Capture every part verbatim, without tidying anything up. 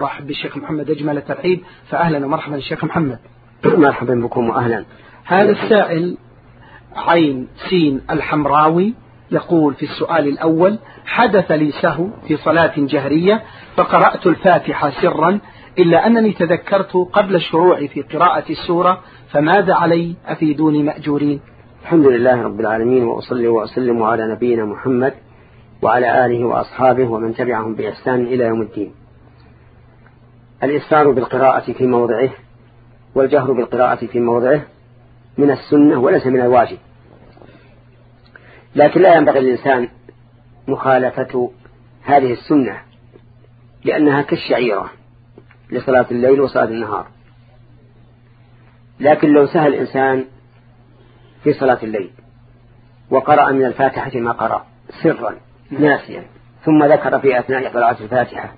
رحب بالشيخ محمد أجمل الترحيب، فأهلا ومرحبا الشيخ محمد. مرحبا بكم وأهلا. هذا السائل عين سين الحمراوي يقول في السؤال الأول: حدث لي سهو في صلاة جهرية فقرأت الفاتحة سرا، إلا أنني تذكرت قبل الشروع في قراءة السورة، فماذا علي؟ أفيدوني مأجورين. الحمد لله رب العالمين، وأصلي وأسلم على نبينا محمد وعلى آله وأصحابه ومن تبعهم بإحسان إلى يوم الدين. الإسرار بالقراءة في موضعه والجهر بالقراءة في موضعه من السنة وليس من الواجب، لكن لا ينبغي للإنسان مخالفة هذه السنة لأنها كالشعيرة لصلاة الليل وصلاة النهار. لكن لو سهل الإنسان في صلاة الليل وقرأ من الفاتحة ما قرأ سرا ناسيا ثم ذكر في أثناء قراءة الفاتحة،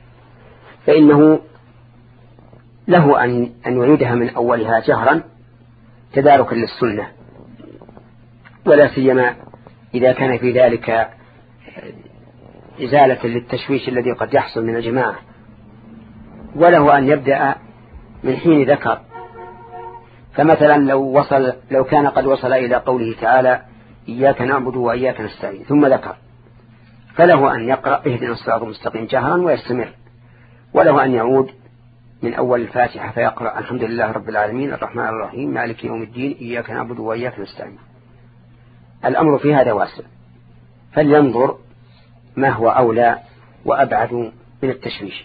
فإنه له أن أن يعيدها من أولها جهرا تداركا للسنة، ولا سيما إذا كان في ذلك إزالة للتشويش الذي قد يحصل من الجماعة. وله أن يبدأ من حين ذكر، فمثلا لو وصل لو كان قد وصل إلى قوله تعالى إياك نعبد وإياك نستعين ثم ذكر، فله أن يقرأ اهدنا الصراط المستقيم جهرا ويستمر، وله أن يعود من أول الفاتحة فيقرأ الحمد لله رب العالمين الرحمن الرحيم مالك يوم الدين إياك نعبد وإياك نستعين. الأمر في هذا واسع، فلينظر ما هو أولى وأبعد من التشويش.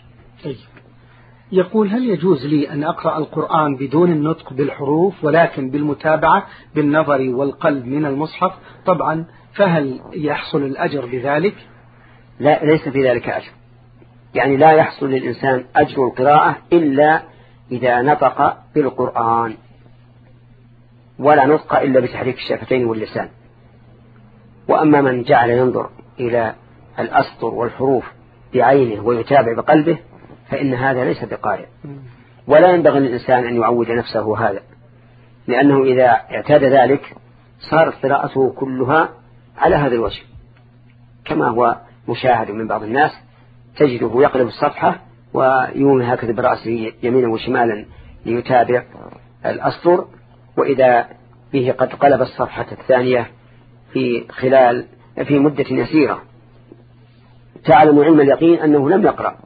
يقول: هل يجوز لي أن أقرأ القرآن بدون النطق بالحروف ولكن بالمتابعة بالنظر والقلب من المصحف طبعا، فهل يحصل الأجر بذلك؟ لا، ليس في ذلك أجر، يعني لا يحصل للإنسان أجر القراءة إلا إذا نطق بالقرآن، ولا نطق إلا بتحريك الشفتين واللسان. وأما من جعل ينظر إلى الأسطر والحروف بعينه ويتابع بقلبه فإن هذا ليس بقارئ، ولا ينبغي للإنسان أن يعود نفسه هذا، لأنه إذا اعتاد ذلك صارت قراءته كلها على هذا الوجه، كما هو مشاهد من بعض الناس تجده يقلب الصفحة ويومي هكذا برأسه يمينا وشمالا ليتابع الأسطر، وإذا به قد قلب الصفحة الثانية في خلال في مدة يسيرة تعلم علم اليقين أنه لم يقرأ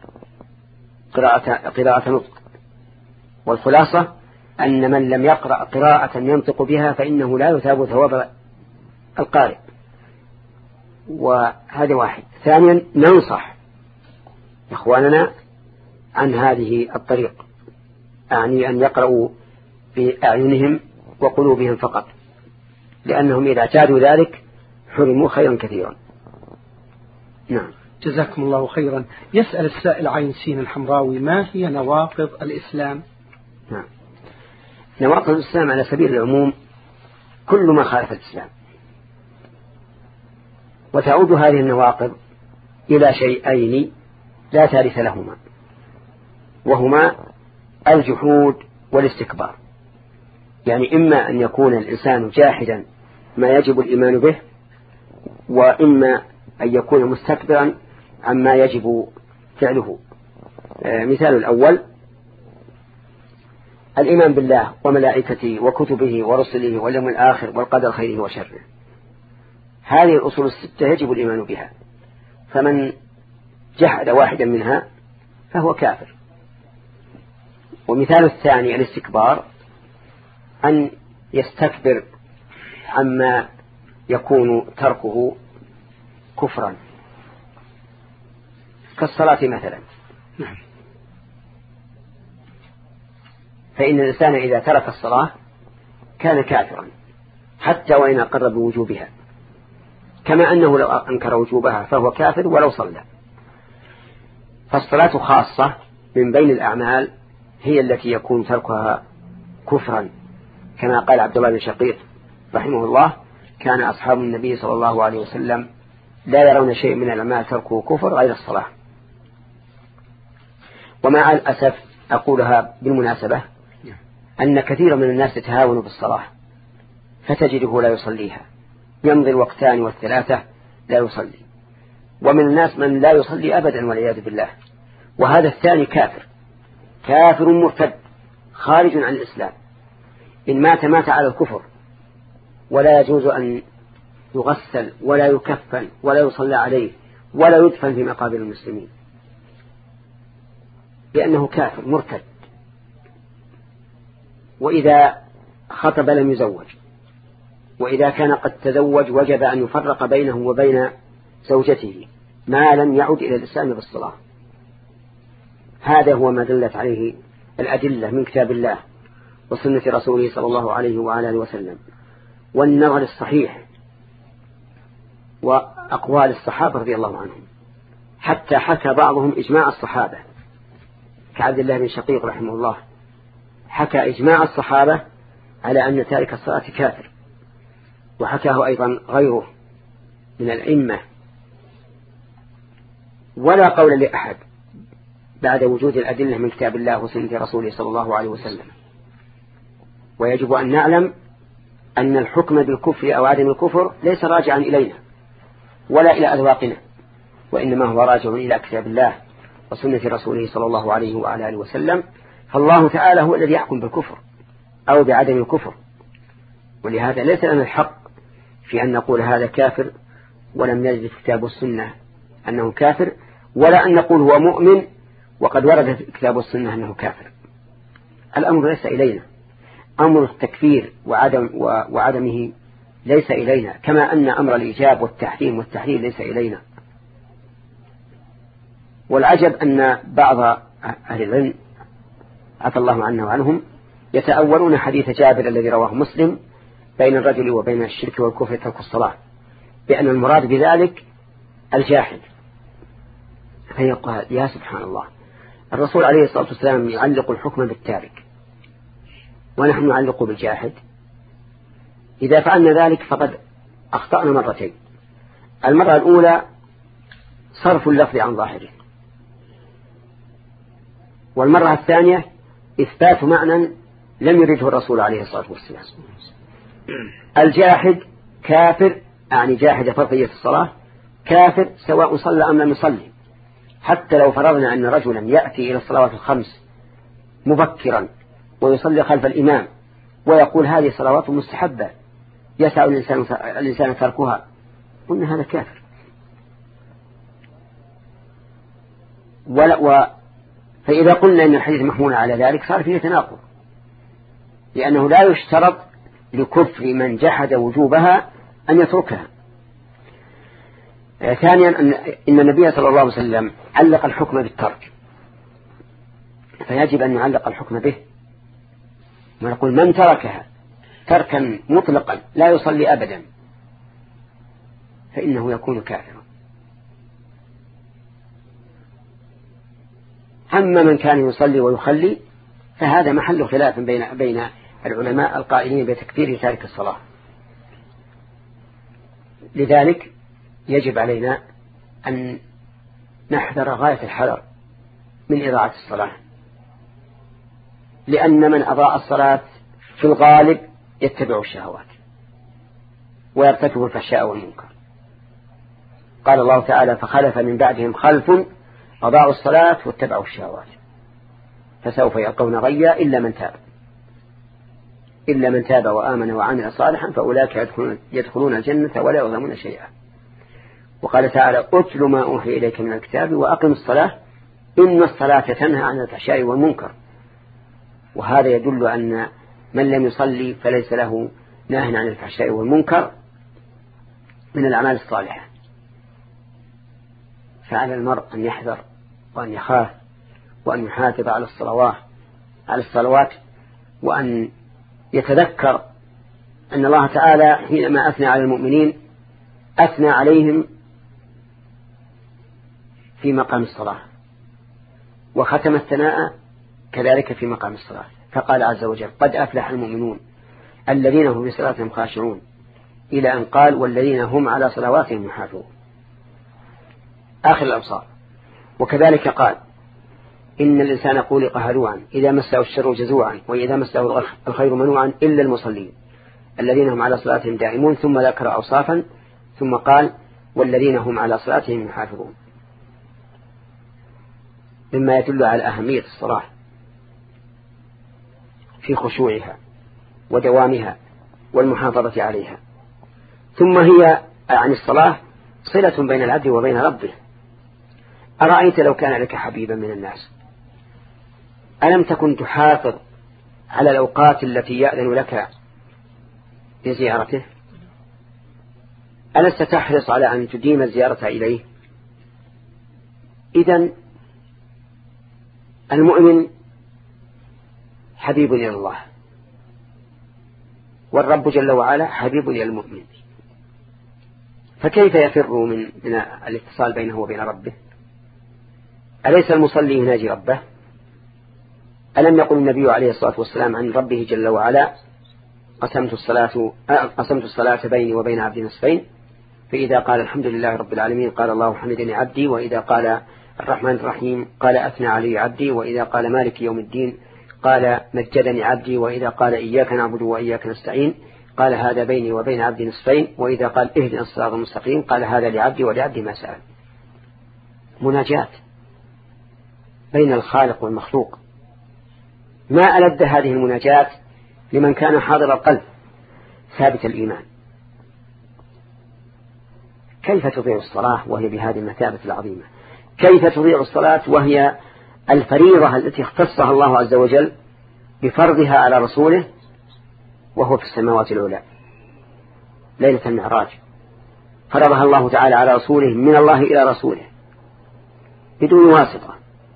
قراءة, قراءة نطق. والخلاصة أن من لم يقرأ قراءة ينطق بها فإنه لا يثاب ثواب القارئ، وهذا واحد. ثانيا ننصح إخواننا عن هذه الطريق، أعني أن يقرأوا بأعينهم وقلوبهم فقط، لأنهم إذا اعتادوا ذلك حرموا خيرا كثيرا. نعم، جزاكم الله خيرا. يسأل السائل عين سين الحمراوي: ما هي نواقض الإسلام؟ نعم، نواقض الإسلام على سبيل العموم كل ما خالف الإسلام، وتعود هذه النواقض إلى شيئين لا ثالث لهما، وهما الجحود والاستكبار. يعني إما أن يكون الإنسان جاحدا ما يجب الإيمان به، وإما أن يكون مستكبرا عما يجب فعله. مثال الأول الإيمان بالله وملائكته وكتبه ورسله واليوم الآخر والقدر خيره وشره، هذه الأصول الستة يجب الإيمان بها، فمن جحد واحدا منها فهو كافر. ومثال الثاني الاستكبار، أن يستكبر عما يكون تركه كفرا، كالصلاة مثلا، فإن الإنسان إذا ترك الصلاة كان كافرا حتى وإن أقر بوجوبها، كما أنه لو أنكر وجوبها فهو كافر ولو صلى. فالصلاة خاصة من بين الأعمال هي التي يكون تركها كفرا، كما قال عبد الله بن شقيق رحمه الله: كان أصحاب النبي صلى الله عليه وسلم لا يرون شيء من الأعمال تركه كفر غير الصلاة. ومع الأسف أقولها بالمناسبة أن كثير من الناس يتهاون بالصلاة فتجده لا يصليها، يمضي الوقتان والثلاثة لا يصلي، ومن الناس من لا يصلي أبدا والعياذ بالله، وهذا الثاني كافر كافر مرتد خارج عن الإسلام، إن مات مات على الكفر، ولا يجوز أن يغسل ولا يكفن ولا يصلى عليه ولا يدفن في مقابر المسلمين، لأنه كافر مرتد. وإذا خطب لم يزوج، وإذا كان قد تزوج وجب أن يفرق بينه وبين زوجته ما لم يعد إلى الإسلام بالصلاة. هذا هو ما دلت عليه الأدلة من كتاب الله وسنة رسوله صلى الله عليه وعلى آله وسلم، والنظر الصحيح وأقوال الصحابة رضي الله عنهم، حتى حكى بعضهم إجماع الصحابة كعبد الله بن شقيق رحمه الله، حكى إجماع الصحابة على أن تارك الصلاة كافر، وحكاه أيضا غيره من الأئمة. ولا قول لأحد بعد وجود الأدلة من كتاب الله وسنة رسوله صلى الله عليه وسلم. ويجب أن نعلم أن الحكم بالكفر أو عدم الكفر ليس راجعا إلينا ولا إلى أذواقنا، وإنما هو راجع إلى كتاب الله وسنة رسوله صلى الله عليه وعلى آله وسلم. فالله تعالى هو الذي يحكم بالكفر أو بعدم الكفر، ولهذا ليس لنا الحق في أن نقول هذا كافر ولم يجد في كتاب السنة أنه كافر، ولا أن نقول هو مؤمن وقد ورد في كتاب السنة أنه كافر. الأمر ليس إلينا، أمر التكفير وعدم وعدمه ليس إلينا، كما أن أمر الإيجاب والتحريم والتحليل ليس إلينا. والعجب أن بعض أهل العلم عفى الله عنه وعنهم يتأولون حديث جابر الذي رواه مسلم بين الرجل وبين الشرك والكفر ترك الصلاة، بأن المراد بذلك الجاحد. فيقال يا سبحان الله، الرسول عليه الصلاة والسلام يعلق الحكم بالتارك ونحن نعلق بالجاحد. إذا فعلنا ذلك فقد أخطأنا مرتين. المرة الأولى صرف اللفظ عن ظاهره، والمرة الثانية إثبات معنى لم يرده الرسول عليه الصلاة والسلام. الجاحد كافر، يعني جاحد فرضية الصلاة كافر سواء صلى أم لم يصلي. حتى لو فرضنا أن رجلا يأتي إلى الصلوات الخمس مبكرا ويصلي خلف الإمام ويقول هذه صلوات مستحبة يسع الإنسان, الإنسان تركها، قلنا هذا كافر. ولا و فإذا قلنا أن الحديث محمول على ذلك صار فيه تناقض، لأنه لا يشترط لكفر من جحد وجوبها أن يتركها. ثانيا إن النبي صلى الله عليه وسلم علق الحكم بالترك، فيجب أن نعلق الحكم به، ونقول من تركها تركا مطلقا لا يصلي أبدا فإنه يكون كافرا. أما من كان يصلي ويخلي فهذا محل خلاف بين بين العلماء القائلين بتكفير تارك الصلاة. لذلك يجب علينا أن نحذر غاية الحذر من إضاعة الصلاة، لأن من أضاع الصلاة في الغالب يتبع الشهوات ويرتكب الفحشاء والمنكر. قال الله تعالى فخلف من بعدهم خلف أضاعوا الصلاة واتبعوا الشهوات فسوف يلقون غيا إلا من تاب إلا من تاب وآمن وعمل صالحا فأولئك يدخلون, يدخلون الجنة ولا يظلمون شيئا. وقال تعالى أتل ما أوحي إليك من الكتاب وأقم الصلاة إن الصلاة تنهى عن الفحشاء والمنكر. وهذا يدل أن من لم يصلي فليس له نهي عن الفحشاء والمنكر من الأعمال الصالحة. فعلى المرء أن يحذر وأن يخاف وأن يحافظ على الصلوات على الصلوات وأن يتذكر أن الله تعالى حينما أثنى على المؤمنين أثنى عليهم في مقام الصلاة، وختم الثناء كذلك في مقام الصلاة، فقال عز وجل قد أفلح المؤمنون الذين هم في صلاتهم خاشعون، إلى أن قال والذين هم على صلواتهم يحافظون آخر الأبصار. وكذلك قال إن الإنسان خلق هلوعا إذا مسه الشر جزوعا وإذا مسه الخير منوعا إلا المصلين الذين هم على صلاتهم دائمون، ثم ذكر أوصافا ثم قال والذين هم على صلاتهم يحافظون. مما يدل على أهمية الصلاة في خشوعها ودوامها والمحافظة عليها. ثم هي عن الصلاة صلة بين العبد وبين ربه. أرأيت لو كان لك حبيبا من الناس ألم تكن تحافظ على الأوقات التي يأذن لك لزيارته؟ ألست تحرص على أن تديم الزيارة إليه؟ إذن المؤمن حبيب إلى الله، والرب جل وعلا حبيب إلى المؤمن، فكيف يفر من, من الاتصال بينه وبين ربه؟ أليس المصلي يناجي ربه؟ ألم يقل النبي عليه الصلاة والسلام عن ربه جل وعلا قسمت الصلاة, قسمت الصلاة بيني وبين عبدي نصفين، فإذا قال الحمد لله رب العالمين قال الله حمدني عبدي، وإذا قال الرحمن الرحيم قال أثنى علي عبدي، وإذا قال مالك يوم الدين قال مجدني عبدي، وإذا قال إياك نعبد وإياك نستعين قال هذا بيني وبين عبدي نصفين، وإذا قال اهدنا الصراط المستقيم قال هذا لعبدي ولعبدي ما سأل. مناجاة بين الخالق والمخلوق، ما ألد هذه المناجاة لمن كان حاضر القلب ثابت الإيمان. كيف تضيع الصلاة وهي بهذه المثابة العظيمة؟ كيف تضيع الصلاة وهي الفريضة التي اختصها الله عز وجل بفرضها على رسوله وهو في السماوات العلى؟ ليلة المعراج فرضها الله تعالى على رسوله من الله إلى رسوله بدون واسطة،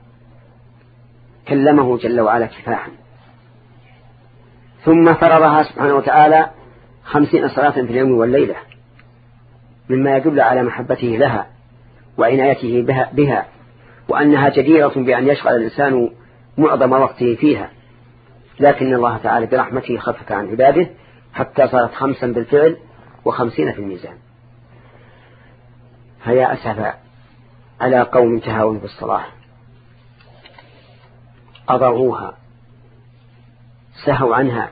كلمه جل وعلا كفاحا، ثم فرضها سبحانه وتعالى خمسين صلاة في اليوم والليلة، مما يدل على محبته لها وعنايته بها, بها وأنها جديرة بأن يشغل الإنسان معظم وقته فيها، لكن الله تعالى برحمته خفف عن عباده حتى صارت خمسا بالفعل وخمسين في الميزان. فيا أسفا على قوم تهاون بالصلاة، أضعوها سهوا عنها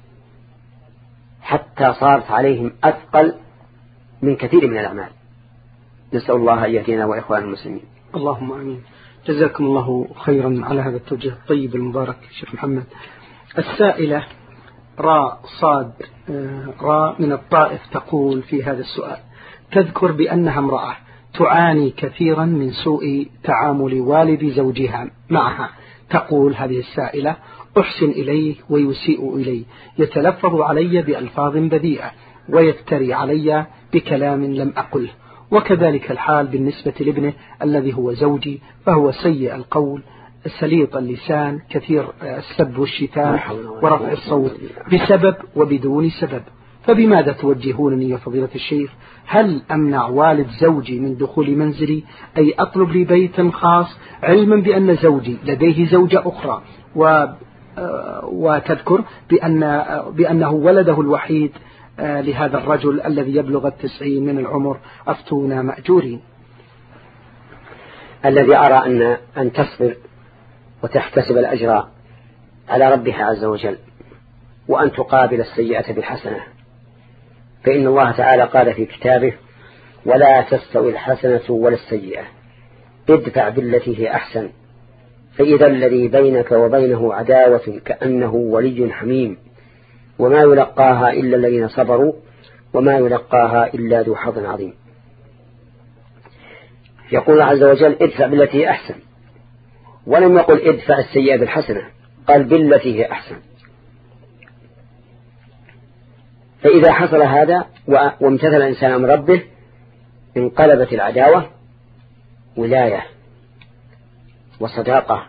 حتى صارت عليهم أثقل من كثير من الأعمال. نسأل الله أن يهدينا وإخوان المسلمين. اللهم آمين. جزاكم الله خيرا على هذا التوجيه الطيب المبارك شيخ محمد. السائلة راء صاد راء من الطائف تقول في هذا السؤال، تذكر بأنها امرأة تعاني كثيرا من سوء تعامل والد زوجها معها. تقول هذه السائلة: أحسن إليه ويسيء إليه، يتلفظ علي بألفاظ بذيئة ويفتري علي بكلام لم أقله، وكذلك الحال بالنسبة لابنه الذي هو زوجي، فهو سيء القول سليط اللسان كثير السب والشتام ورفع الصوت بسبب وبدون سبب. فبماذا توجهونني يا فضيلة الشيخ؟ هل أمنع والد زوجي من دخول منزلي، أي أطلب لي بيتا خاص، علما بأن زوجي لديه زوجة أخرى و وتذكر بأن بأنه ولده الوحيد لهذا الرجل الذي يبلغ التسعين من العمر؟ أفتونا مأجورين. الذي أرى أن أن تصبر وتحتسب الأجر على ربها عز وجل، وأن تقابل السيئة بالحسنة، فإن الله تعالى قال في كتابه: ولا تستوي الحسنة ولا السيئة ادفع بالتي هي أحسن فإذا الذي بينك وبينه عداوة كأنه ولي حميم وما يلقاها إلا الذين صبروا وما يلقاها إلا ذو حظ عظيم. يقول عز وجل: ادفع بالتي هي أحسن، ولم يقل ادفع السيئة بالحسنة، قال بالتي هي أحسن. فإذا حصل هذا وامتثل الإنسان أمر ربه انقلبت العداوة ولاية وصداقة،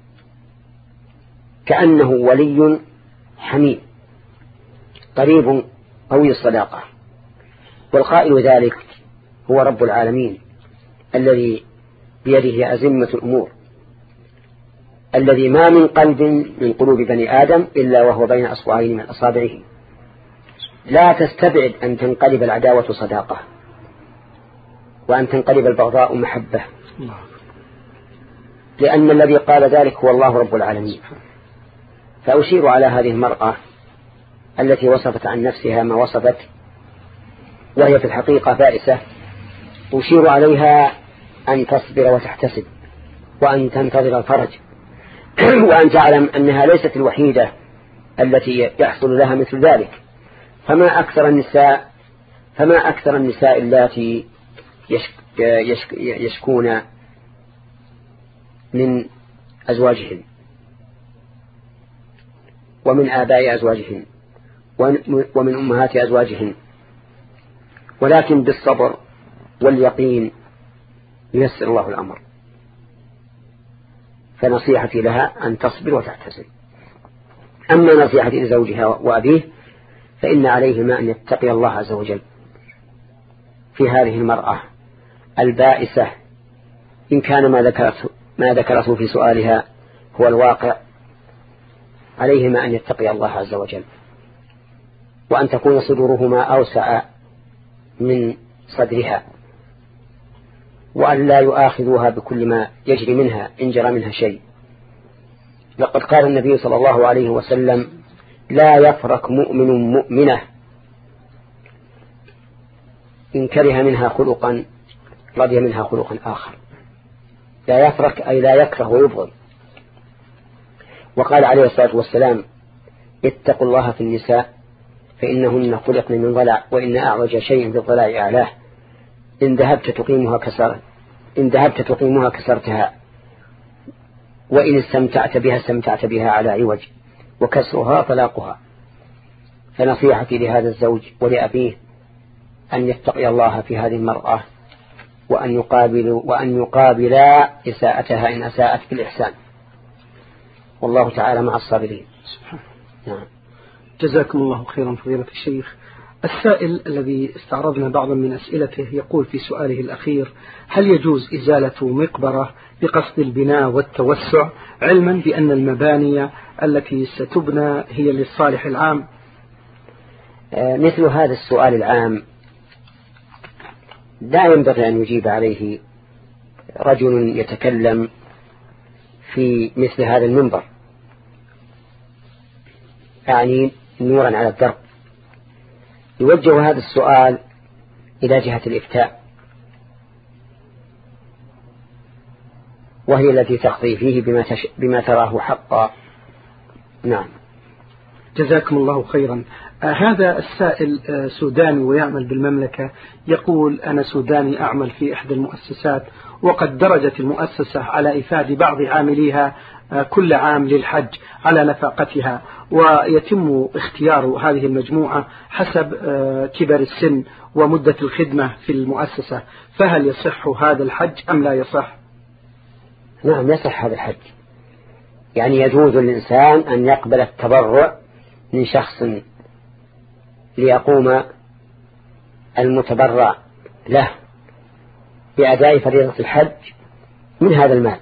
كأنه ولي حميم قريب قوي الصداقة. والقائل ذلك هو رب العالمين الذي بيده أزمة الأمور، الذي ما من قلب من قلوب بني آدم إلا وهو بين أصبعين من أصابعه. لا تستبعد أن تنقلب العداوة صداقة، وأن تنقلب البغضاء محبة، لأن الذي قال ذلك هو الله رب العالمين. فأشير على هذه المرأة التي وصفت عن نفسها ما وصفت وهي في الحقيقة بائسة، أشير عليها أن تصبر وتحتسب وأن تنتظر الفرج وأن تعلم أنها ليست الوحيدة التي يحصل لها مثل ذلك. فما أكثر النساء فما أكثر النساء اللاتي يشك يشك يشكون من أزواجهن ومن آباء أزواجهن ومن أمهات أزواجهن، ولكن بالصبر واليقين ييسر الله الأمر. فنصيحتي لها أن تصبر وتحتسب. أما نصيحتي لزوجها وأبيه فإن عليهما أن يتقي الله عز وجل في هذه المرأة البائسة، إن كان ما ذكرته, ما ذكرته في سؤالها هو الواقع، عليهما أن يتقي الله عز وجل، وأن تكون صدورهما أوسع من صدرها، وأن لا يؤاخذوها بكل ما يجري منها إن جرى منها شيء. لقد قال النبي صلى الله عليه وسلم: لا يفرق مؤمن مؤمنة إن كره منها خلقا رضي منها خلقا آخر. لا يفرق أي لا يكره ويبغض. وقال عليه الصلاة والسلام: اتقوا الله في النساء فإنهن خلقن من ضلع، وإن أعوج شيء في الضلع أعلاه، إن ذهبت تقيمها كسر إن ذهبت تقيمها كسرتها، وإن استمتعت بها استمتعت بها على عوج، وكسرها طلاقها. فنصيحتي لهذا الزوج ولأبيه أن يتقي الله في هذه المرأة، وأن يقابل وأن يقابلا إساءتها إن أساءت بالإحسان، والله تعالى مع الصابرين. نعم. جزاكم الله خيرا فضيلة الشيخ. السائل الذي استعرضنا بعضا من أسئلته يقول في سؤاله الأخير: هل يجوز إزالة مقبرة بقصد البناء والتوسع، علما بأن المباني التي ستبنى هي للصالح العام؟ مثل هذا السؤال العام لا ينبغي أن يجيب عليه رجل يتكلم في مثل هذا المنبر، يعني نورا على الدرب. يوجه هذا السؤال إلى جهة الإفتاء، وهي التي تقضي فيه بما, تش... بما تراه حقا. نعم. جزاكم الله خيرا. آه هذا السائل آه سوداني ويعمل بالمملكة، يقول: أنا سوداني أعمل في إحدى المؤسسات، وقد درجت المؤسسة على إفاد بعض عامليها آه كل عام للحج على نفقتها، ويتم اختيار هذه المجموعة حسب آه كبر السن ومدة الخدمة في المؤسسة، فهل يصح هذا الحج أم لا يصح؟ نعم، يصح هذا الحج. يعني يجوز للإنسان أن يقبل التبرع من شخص ليقوم المتبرع له بأداء فريضة الحج من هذا المال.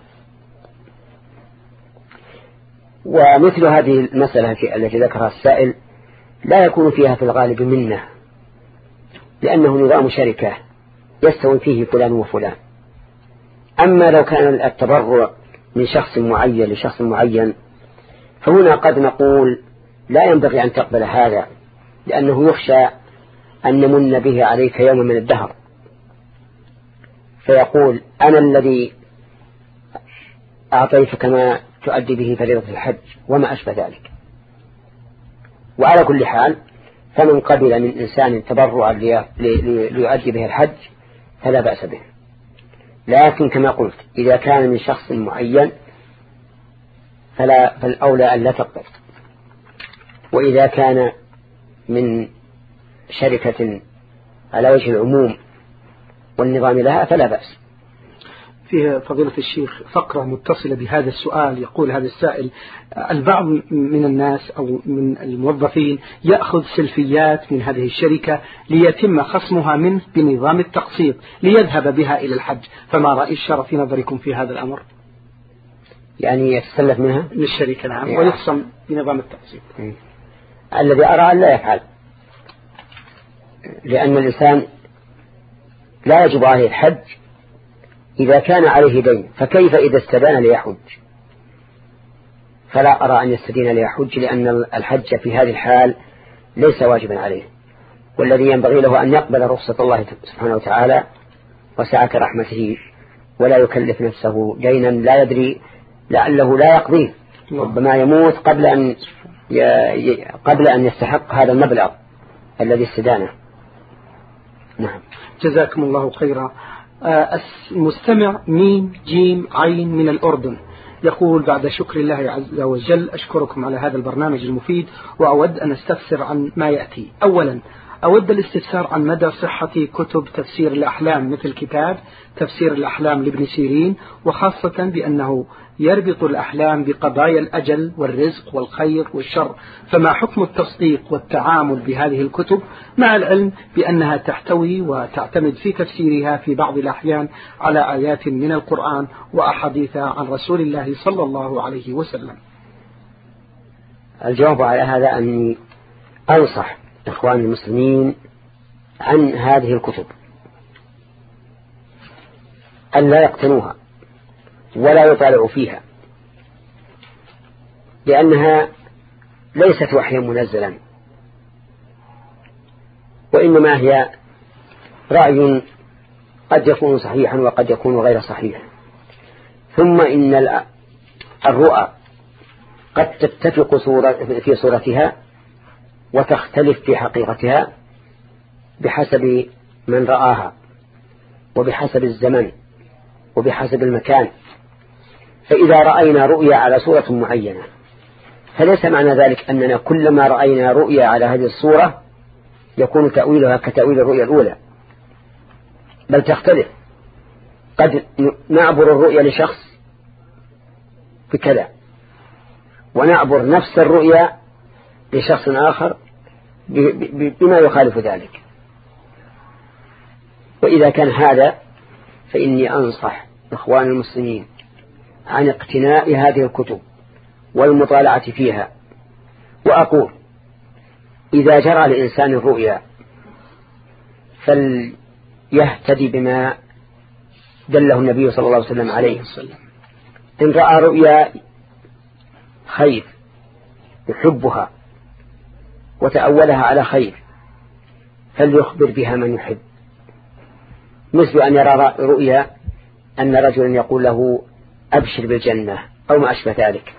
ومثل هذه المسألة التي ذكرها السائل لا يكون فيها في الغالب منه، لأنه نظام شركة يستوي فيه فلان وفلان. أما لو كان التبرع من شخص معين لشخص معين فهنا قد نقول لا ينبغي أن تقبل هذا، لأنه يخشى أن نمن به عليك يوم من الدهر، فيقول: أنا الذي أعطيتك ما تؤدي به فريضة الحج وما أشبه ذلك. وعلى كل حال فمن قبل من إنسان تبرعا ليؤدي به الحج فلا بأس به، لكن كما قلت إذا كان من شخص معين فلا فالأولى أن لا تقبل، وإذا كان من شركة على وجه العموم والنظام لها فلا بأس. فيه فضيلة الشيخ فقرة متصلة بهذا السؤال. يقول هذا السائل: البعض من الناس أو من الموظفين يأخذ سلفيات من هذه الشركة ليتم خصمها منه بنظام التقسيط ليذهب بها إلى الحج، فما رأي الشرع في نظركم في هذا الأمر؟ يعني يتسلف منها من الشركة، نعم، ويخصم بنظام التقسيط. م. الذي أرى أن لا يفعل، لأن الإنسان لا يجب عليه الحج إذا كان عليه دين، فكيف إذا استدان ليحج؟ فلا أرى أن يستدين ليحج، لأن الحج في هذه الحال ليس واجبا عليه، والذي ينبغي له أن يقبل رخصة الله سبحانه وتعالى وسعة رحمته ولا يكلف نفسه دينا لا يدري لعله لا يقضيه، ربما يموت قبل أن ي... قبل أن يستحق هذا المبلغ الذي استدانه. نعم. جزاكم الله خيرا. المستمع ميم جيم عين من الأردن يقول: بعد شكر الله عز وجل أشكركم على هذا البرنامج المفيد، وأود أن أستفسر عن ما يأتي. أولا، أود الاستفسار عن مدى صحة كتب تفسير الأحلام مثل كتاب تفسير الأحلام لابن سيرين، وخاصة بأنه يربط الأحلام بقضايا الأجل والرزق والخير والشر، فما حكم التصديق والتعامل بهذه الكتب مع العلم بأنها تحتوي وتعتمد في تفسيرها في بعض الأحيان على آيات من القرآن وأحاديث عن رسول الله صلى الله عليه وسلم؟ الجواب على هذا أني أنصح إخوان المسلمين عن هذه الكتب أن لا يقتنوها ولا يطالعوا فيها، لأنها ليست وحيا منزلا، وإنما هي رأي قد يكون صحيحا وقد يكون غير صحيح. ثم إن الرؤى قد تتفق في صورتها وتختلف في حقيقتها بحسب من رآها وبحسب الزمن وبحسب المكان. فإذا رأينا رؤيا على صورة معينة فليس معنى ذلك أننا كلما رأينا رؤيا على هذه الصورة يكون تأويلها كتأويل الرؤيا الأولى، بل تختلف. قد نعبر الرؤيا لشخص بكذا، ونعبر نفس الرؤيا لشخص آخر بما يخالف ذلك. وإذا كان هذا فإني أنصح إخوان المسلمين عن اقتناء هذه الكتب والمطالعة فيها، وأقول: إذا جرى لإنسان الرؤيا فليهتدي بما دله النبي صلى الله عليه وسلم عليه. إن رأى رؤيا خير يحبها وتأولها على خير فليخبر بها من يحب، مثل أن يرى رؤيا أن رجلا يقول له أبشر بالجنة أو ما أشبه ذلك،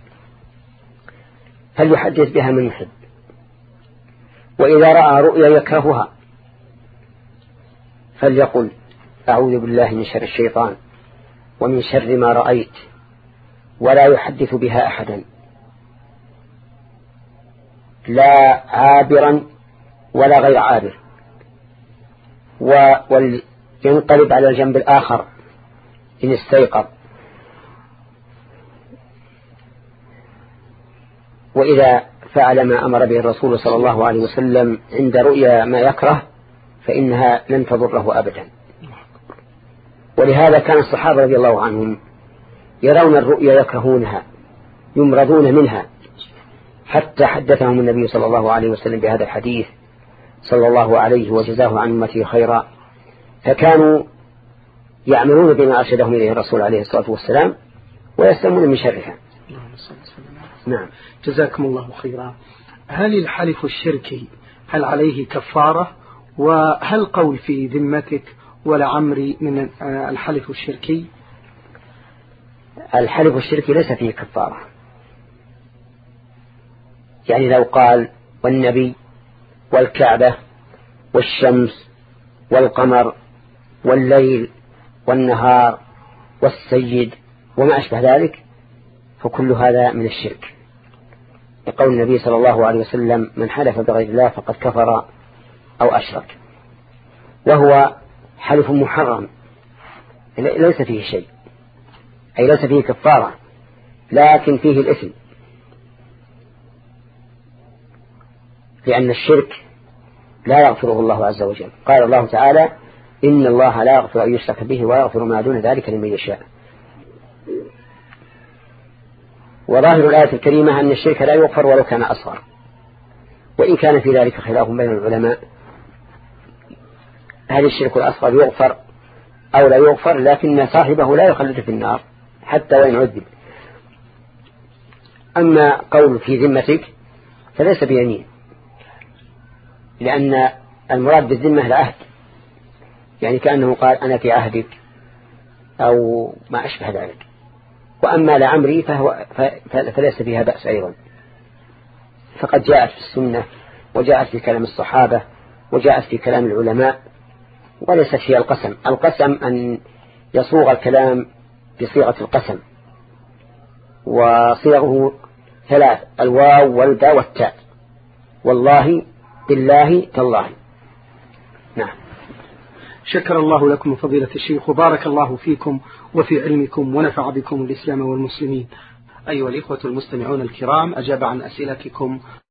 فليحدث بها من يحب. وإذا رأى رؤيا يكرهها فليقل: أعوذ بالله من شر الشيطان ومن شر ما رأيت، ولا يحدث بها أحدا، لا عابرا ولا غير عابر، وينقلب على الجنب الآخر إن استيقظ. وإذا فعل ما أمر به الرسول صلى الله عليه وسلم عند رؤيا ما يكره فإنها لن تضره أبدا. ولهذا كان الصحابة رضي الله عنهم يرون الرؤيا يكرهونها يمرضون منها، حتى حدثهم النبي صلى الله عليه وسلم بهذا الحديث صلى الله عليه وجزاه عن أمته خيرا، فكانوا يعملون بما أرشدهم إليه الرسول عليه الصلاة والسلام ويسلمون من شرها. نعم. جزاكم الله خيرا. هل الحلف الشركي هل عليه كفارة؟ وهل قول في ذمتك ولعمري من الحلف الشركي؟ الحلف الشركي ليس فيه كفارة. يعني لو قال والنبي والكعبة والشمس والقمر والليل والنهار والسيد وما أشبه ذلك فكل هذا من الشرك، يقول النبي صلى الله عليه وسلم: من حلف بغير الله فقد كفر أو أشرك. وهو حلف محرم ليس فيه شيء، أي ليس فيه كفارة، لكن فيه الإثم، لأن الشرك لا يغفره الله عز وجل. قال الله تعالى: إن الله لا يغفر أن يشرك به ويغفر ما دون ذلك لمن يشاء. وظاهر الآية الكريمة أن الشرك لا يغفر ولو كان أصغر، وإن كان في ذلك خلاف بين العلماء، هل الشرك الأصغر يغفر أو لا يغفر، لكن صاحبه لا يخلد في النار حتى وإن عذب. أما قول في ذمتك فليس بيمين، لأن المراد بالذمة العهد، يعني كأنه قال: أنا في عهدك أو ما أشبه ذلك. وأما لعمري فهو فليس فيها بأس أيضا، فقد جاءت في السنة وجاءت في كلام الصحابة وجاءت في كلام العلماء، وليست هي القسم. القسم أن يصوغ الكلام بصيغة القسم، وصيغه ثلاث: الواو والباء والتاء، والله بالله تالله. نعم. شكر الله لكم فضيلة الشيخ وبارك الله فيكم وفي علمكم ونفع بكم الإسلام والمسلمين. أيها الإخوة المستمعون الكرام، أجاب عن أسئلتكم